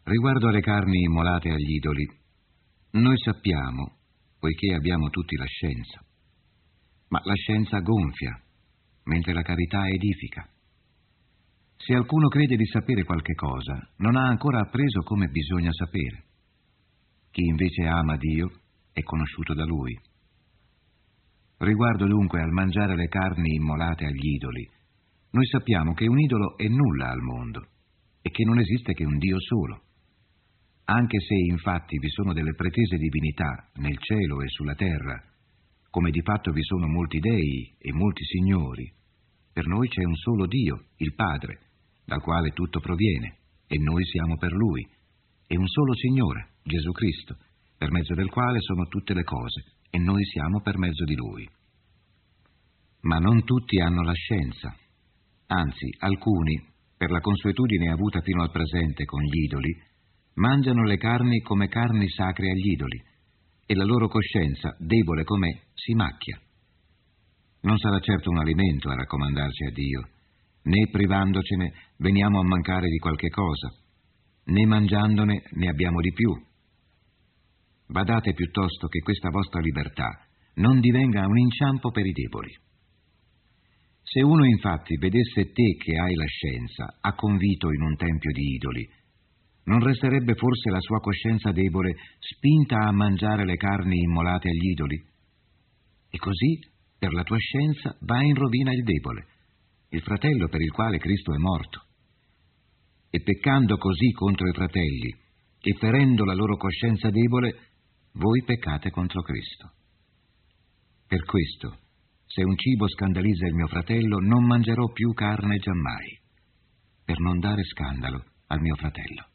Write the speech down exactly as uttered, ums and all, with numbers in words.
Riguardo alle carni immolate agli idoli, noi sappiamo, poiché abbiamo tutti la scienza, ma la scienza gonfia, mentre la carità edifica. Se alcuno crede di sapere qualche cosa, non ha ancora appreso come bisogna sapere. Chi invece ama Dio è conosciuto da Lui. Riguardo dunque al mangiare le carni immolate agli idoli, noi sappiamo che un idolo è nulla al mondo e che non esiste che un Dio solo. Anche se infatti vi sono delle pretese divinità nel cielo e sulla terra, come di fatto vi sono molti dei e molti signori, per noi c'è un solo Dio, il Padre, dal quale tutto proviene, e noi siamo per Lui, e un solo Signore, Gesù Cristo, per mezzo del quale sono tutte le cose, e noi siamo per mezzo di Lui. Ma non tutti hanno la scienza. Anzi, alcuni, per la consuetudine avuta fino al presente con gli idoli, mangiano le carni come carni sacre agli idoli, e la loro coscienza, debole com'è, si macchia. Non sarà certo un alimento a raccomandarci a Dio, né privandocene veniamo a mancare di qualche cosa, né mangiandone ne abbiamo di più. Badate piuttosto che questa vostra libertà non divenga un inciampo per i deboli. Se uno infatti vedesse te che hai la scienza, a convito in un tempio di idoli, non resterebbe forse la sua coscienza debole spinta a mangiare le carni immolate agli idoli? E così, per la tua scienza, va in rovina il debole, il fratello per il quale Cristo è morto. E peccando così contro i fratelli e ferendo la loro coscienza debole, voi peccate contro Cristo. Per questo, se un cibo scandalizza il mio fratello, non mangerò più carne giammai, per non dare scandalo al mio fratello.